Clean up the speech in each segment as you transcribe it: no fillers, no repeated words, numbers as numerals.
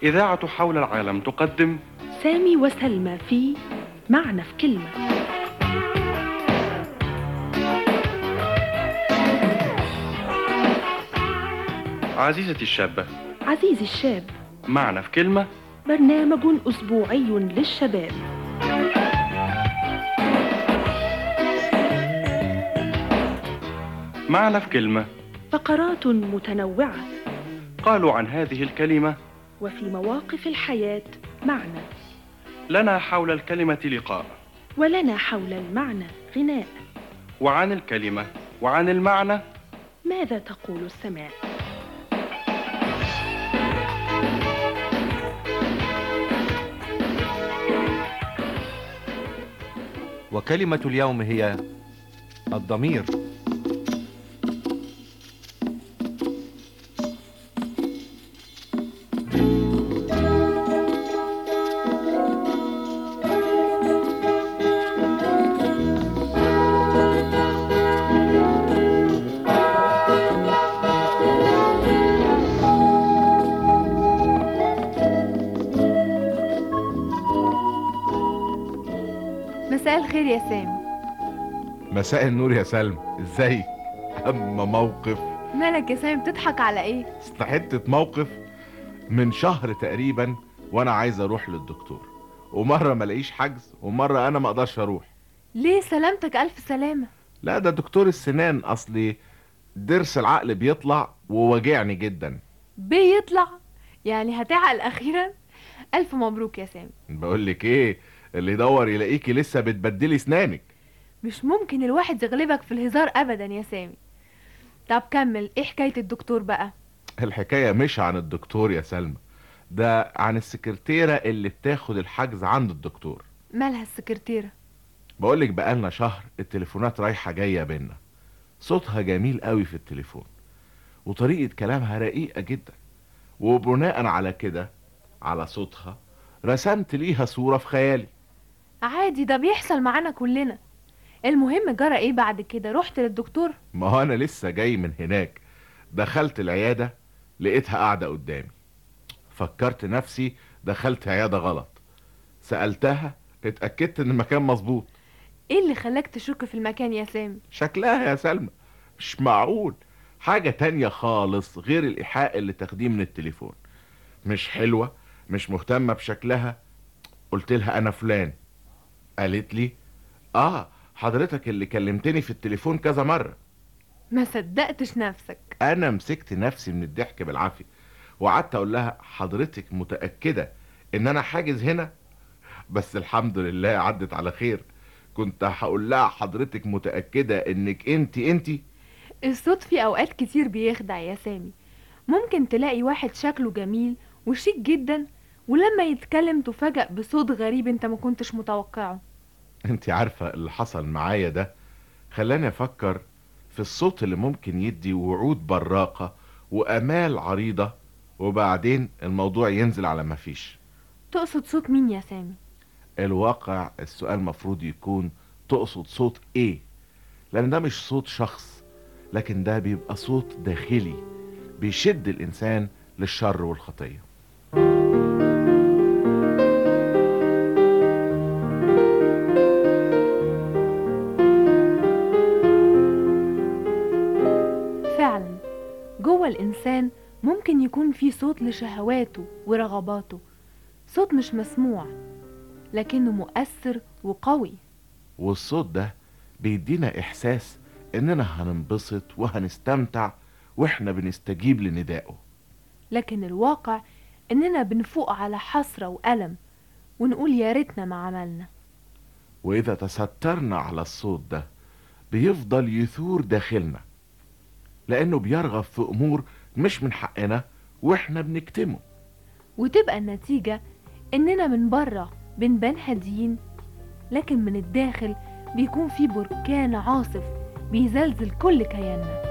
إذاعة حول العالم تقدم سامي وسلمى في معنى في كلمة. عزيزتي الشابة، عزيزي الشاب، معنى في كلمة، برنامج أسبوعي للشباب. معنى في كلمة، فقرات متنوعة قالوا عن هذه الكلمة وفي مواقف الحياة معنى، لنا حول الكلمة لقاء، ولنا حول المعنى غناء، وعن الكلمة وعن المعنى ماذا تقول السماء؟ وكلمة اليوم هي الضمير. مساء الخير يا سامي. مساء النور يا سلمى، ازيك؟ اما موقف. مالك يا سامي بتضحك على ايه؟ حتة موقف. من شهر تقريبا وانا عايز اروح للدكتور، ومرة ما لاقيش حجز ومرة انا ما اقدرش اروح. ليه؟ سلامتك الف سلامة. لا ده دكتور السنان، اصلي ضرس العقل بيطلع وواجعني جدا. بيطلع؟ يعني هتعقل اخيرا؟ الف مبروك يا سامي. بقولك ايه، اللي يدور يلاقيكي لسه بتبدلي اسنانك. مش ممكن الواحد يغلبك في الهزار ابدا يا سامي. طب كمل، ايه حكاية الدكتور بقى؟ الحكاية مش عن الدكتور يا سلمى، ده عن السكرتيرة اللي بتاخد الحجز عند الدكتور. مالها السكرتيرة؟ بقولك بقالنا شهر التليفونات رايحة جاية بينا. صوتها جميل قوي في التليفون، وطريقة كلامها رقيقة جدا، وبناء على كده، على صوتها، رسمت ليها صورة في خيالي. عادي، ده بيحصل معانا كلنا. المهم جرى ايه بعد كده؟ رحت للدكتور؟ ما هو انا لسه جاي من هناك، دخلت العيادة لقيتها قاعدة قدامي. فكرت نفسي دخلت عيادة غلط، سألتها اتأكدت ان المكان مظبوط. ايه اللي خلاك تشك في المكان يا سامي؟ شكلها يا سلمى مش معقول، حاجة تانية خالص غير الإيحاء اللي تاخديه من التليفون. مش حلوة، مش مهتمة بشكلها. قلت لها أنا فلان. قالت لي حضرتك اللي كلمتني في التليفون كذا مرة. ما صدقتش نفسك. أنا مسكت نفسي من الضحك بالعافية، وقعدت أقول لها حضرتك متأكدة إن أنا حاجز هنا؟ بس الحمد لله عدت على خير. كنت هقول لها حضرتك متأكدة إنك انتي. الصوت في اوقات كتير بيخدع يا سامي. ممكن تلاقي واحد شكله جميل وشيك جدا، ولما يتكلم تفاجأ بصوت غريب انت ما كنتش متوقعه. انتي عارفة اللي حصل معايا ده خلاني افكر في الصوت اللي ممكن يدي وعود براقة وامال عريضة، وبعدين الموضوع ينزل على ما فيش. تقصد صوت مين يا سامي؟ الواقع السؤال مفروض يكون تقصد صوت ايه، لان ده مش صوت شخص، لكن ده بيبقى صوت داخلي بيشد الانسان للشر والخطية. فعلا جوه الإنسان ممكن يكون في صوت لشهواته ورغباته، صوت مش مسموع لكنه مؤثر وقوي. والصوت ده بيدينا احساس اننا هننبسط وهنستمتع واحنا بنستجيب لندائه. لكن الواقع إننا بنفوق على حسرة وألم ونقول يا ريتنا ما عملنا. واذا تسترنا على الصوت ده بيفضل يثور داخلنا، لانه بيرغب في امور مش من حقنا واحنا بنكتمه. وتبقى النتيجة إننا من بره بنبان هاديين، لكن من الداخل بيكون في بركان عاصف بيزلزل كل كياننا.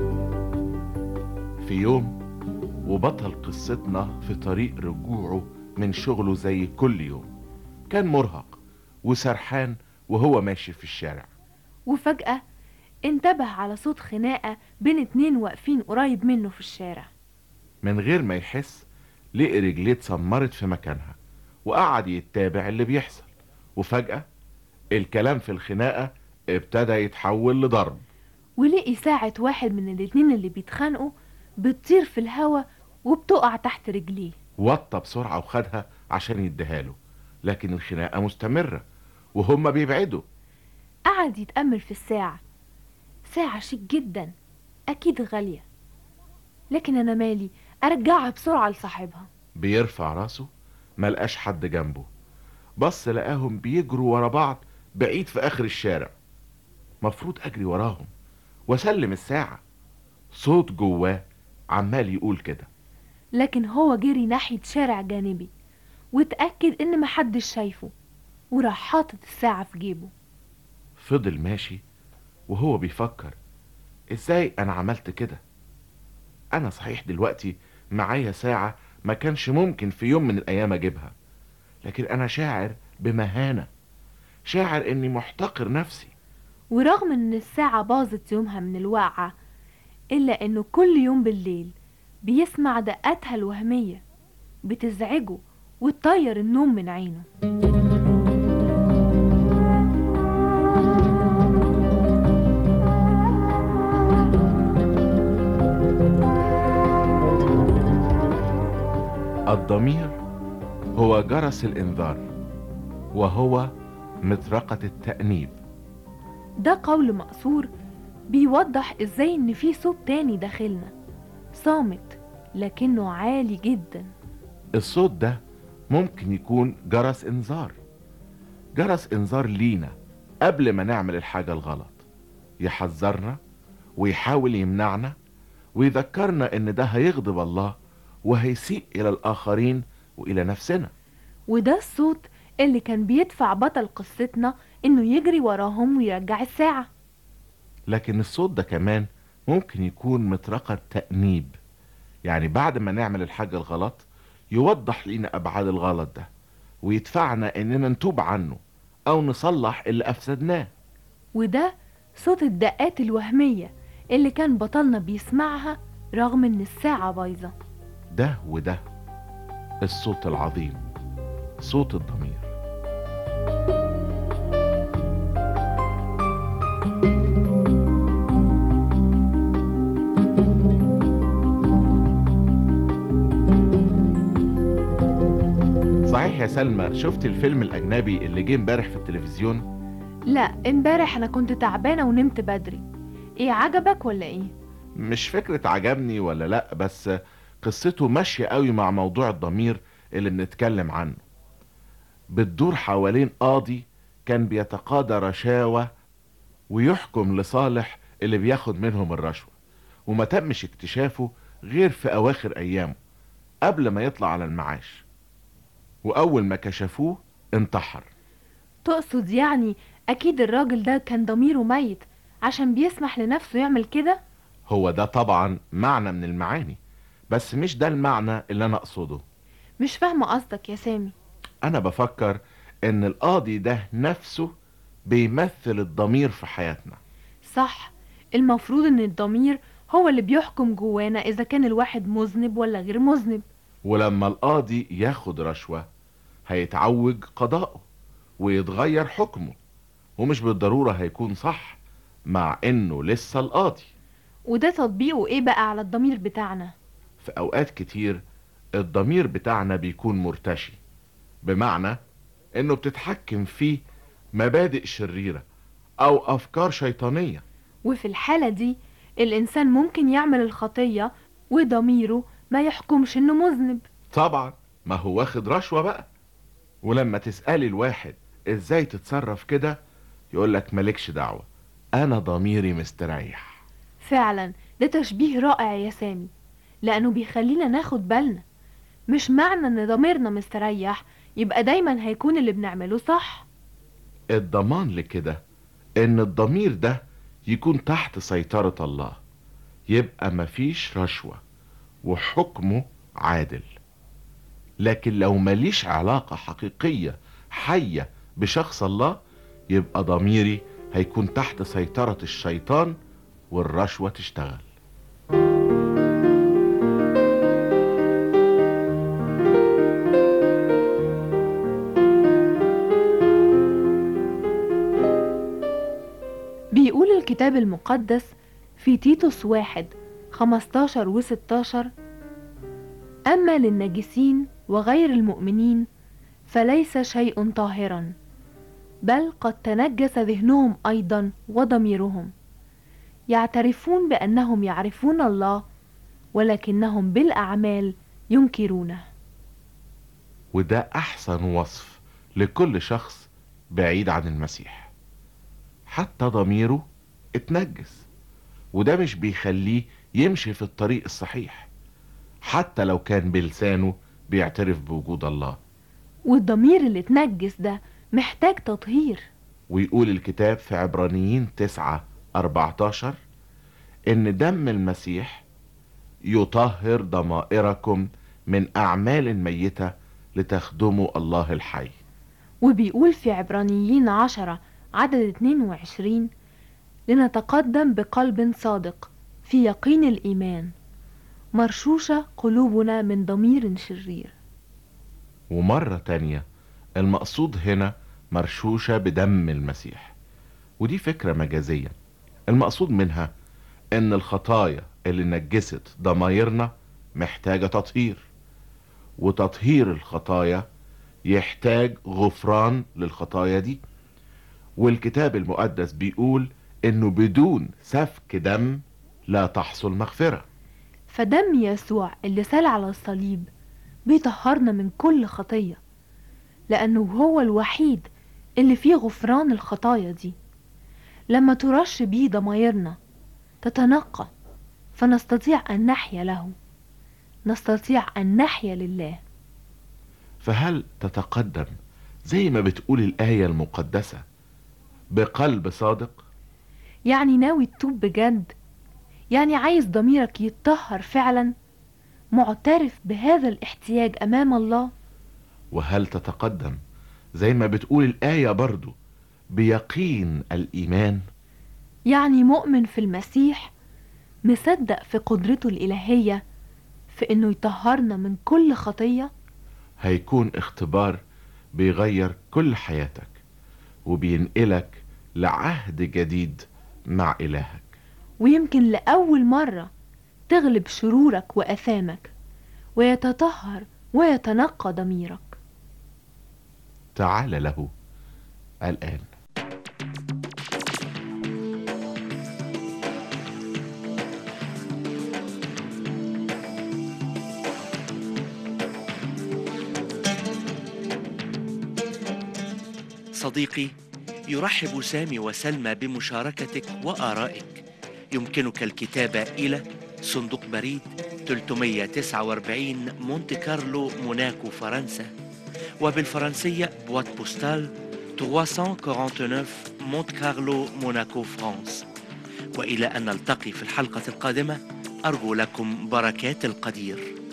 في يوم وبطل قصتنا في طريق رجوعه من شغله زي كل يوم. كان مرهق وسرحان وهو ماشي في الشارع. وفجأة انتبه على صوت خناقة بين 2 واقفين قريب منه في الشارع. من غير ما يحس لقي رجليه اتسمرت في مكانها، وقعد يتابع اللي بيحصل. وفجأة الكلام في الخناقة ابتدى يتحول لضرب. ولقي ساعة واحد من الاتنين اللي بيتخانقوا بتطير في الهوا وبتقع تحت رجليه. وطى بسرعة وخدها عشان يديها له، لكن الخناقة مستمرة وهم بيبعدوا. قعد يتأمل في الساعة. ساعة شيك جدا، أكيد غالية، لكن أنا مالي، أرجعها بسرعة لصاحبها. بيرفع راسه ملقاش حد جنبه. بص لقاهم بيجروا ورا بعض بعيد في آخر الشارع. مفروض أجري وراهم وأسلم الساعة. صوت جواه عمال يقول كده، لكن هو جري ناحية شارع جانبي واتأكد إن محدش شايفه، وراح حاطط الساعة في جيبه. فضل ماشي وهو بيفكر، ازاي انا عملت كده؟ انا صحيح دلوقتي معايا ساعة ما كانش ممكن في يوم من الايام اجيبها، لكن انا شاعر بمهانة، شاعر اني محتقر نفسي. ورغم إن الساعة باظت يومها من الوقعة، إلا إنه كل يوم بالليل بيسمع دقاتها الوهمية بتزعجه وتطير النوم من عينه. الضمير هو جرس الانذار، وهو مطرقة التأنيب. ده قول مقصور بيوضح ازاي ان في صوت تاني داخلنا، صامت لكنه عالي جدا. الصوت ده ممكن يكون جرس انذار، جرس انذار لينا قبل ما نعمل الحاجة الغلط، يحذرنا ويحاول يمنعنا ويذكرنا ان ده هيغضب الله وهيسيء الى الاخرين والى نفسنا. وده الصوت اللي كان بيدفع بطل قصتنا انه يجري وراهم ويرجع الساعة. لكن الصوت ده كمان ممكن يكون مطرقة تأنيب، يعني بعد ما نعمل الحاجة الغلط يوضح لنا أبعاد الغلط ده ويدفعنا إننا نتوب عنه أو نصلح اللي أفسدناه. وده صوت الدقات الوهمية اللي كان بطلنا بيسمعها رغم ان الساعة بايظة. ده وده الصوت العظيم، صوت الضمير. صحيح يا سلمى، شفت الفيلم الأجنبي اللي جه امبارح في التلفزيون؟ لا، امبارح انا كنت تعبانة ونمت بدري. ايه، عجبك ولا ايه؟ مش فكرة عجبني ولا لأ، بس قصته ماشية قوي مع موضوع الضمير اللي بنتكلم عنه. بتدور حوالين قاضي كان بيتقاضى رشاوى ويحكم لصالح اللي بياخد منهم الرشوة، وما تمش اكتشافه غير في أواخر أيامه قبل ما يطلع على المعاش، وأول ما كشفوه انتحر. تقصد يعني اكيد الراجل ده كان ضميره ميت عشان بيسمح لنفسه يعمل كده؟ هو ده طبعا معنى من المعاني، بس مش ده المعنى اللي أنا أقصده. مش فاهمة قصدك يا سامي. أنا بفكر إن القاضي ده نفسه بيمثل الضمير في حياتنا. صح، المفروض ان الضمير هو اللي بيحكم جوانا اذا كان الواحد مذنب ولا غير مذنب. ولما القاضي ياخد رشوة هيتعوج قضاؤه ويتغير حكمه، ومش بالضرورة هيكون صح مع انه لسه القاضي. وده تطبيقه ايه بقى على الضمير بتاعنا؟ في اوقات كتير الضمير بتاعنا بيكون مرتشي، بمعنى انه بتتحكم فيه مبادئ شريرة او افكار شيطانية. وفي الحالة دي الانسان ممكن يعمل الخطية وضميره ما يحكمش انه مذنب. طبعا، ما هو واخد رشوة بقى. ولما تسألي الواحد ازاي تتصرف كده يقولك مالكش دعوة، انا ضميري مستريح. فعلا ده تشبيه رائع يا سامي، لانه بيخلينا ناخد بالنا. مش معنى ان ضميرنا مستريح يبقى دايما هيكون اللي بنعمله صح. الضمان لكده ان الضمير ده يكون تحت سيطرة الله، يبقى مفيش رشوة وحكمه عادل. لكن لو ماليش علاقة حقيقية حية بشخص الله، يبقى ضميري هيكون تحت سيطرة الشيطان والرشوة تشتغل. بيقول الكتاب المقدس في تيتوس 1:15 و16: أما للنجسين وغير المؤمنين فليس شيء طاهرا، بل قد تنجس ذهنهم أيضا وضميرهم، يعترفون بأنهم يعرفون الله ولكنهم بالأعمال ينكرونه. وده أحسن وصف لكل شخص بعيد عن المسيح. حتى ضميره اتنجس، وده مش بيخليه يمشي في الطريق الصحيح حتى لو كان بلسانه بيعترف بوجود الله. والضمير اللي اتنجس ده محتاج تطهير. ويقول الكتاب في عبرانيين 9:14 إن دم المسيح يطهر ضمائركم من أعمال ميتة لتخدموا الله الحي. وبيقول في عبرانيين 10:22: لنتقدم بقلب صادق في يقين الإيمان، مرشوشة قلوبنا من ضمير شرير. ومرة تانية المقصود هنا مرشوشة بدم المسيح، ودي فكرة مجازية. المقصود منها ان الخطايا اللي نجست ضمايرنا محتاجة تطهير، وتطهير الخطايا يحتاج غفران للخطايا دي. والكتاب المقدس بيقول انه بدون سفك دم لا تحصل مغفرة. فدم يسوع اللي سال على الصليب بيطهرنا من كل خطية، لأنه هو الوحيد اللي فيه غفران الخطايا دي. لما ترش بيه ضمايرنا تتنقى، فنستطيع أن نحيا له، نستطيع أن نحيا لله. فهل تتقدم زي ما بتقول الآية المقدسة بقلب صادق؟ يعني ناوي تتوب بجد؟ يعني عايز ضميرك يتطهر فعلا، معترف بهذا الاحتياج أمام الله؟ وهل تتقدم زي ما بتقول الآية برضو بيقين الإيمان؟ يعني مؤمن في المسيح، مصدق في قدرته الإلهية في إنه يطهرنا من كل خطية؟ هيكون اختبار بيغير كل حياتك وبينقلك لعهد جديد مع إلهك، ويمكن لأول مرة تغلب شرورك وأثامك ويتطهر ويتنقى ضميرك. تعال له الآن. صديقي، يرحب سامي وسلمى بمشاركتك وآرائك. يمكنك الكتابة إلى صندوق بريد 349 مونت كارلو موناكو فرنسا، وبالفرنسية بوات بوستال 349 مونت كارلو موناكو فرانس. وإلى أن نلتقي في الحلقة القادمة، أرجو لكم بركات القدير.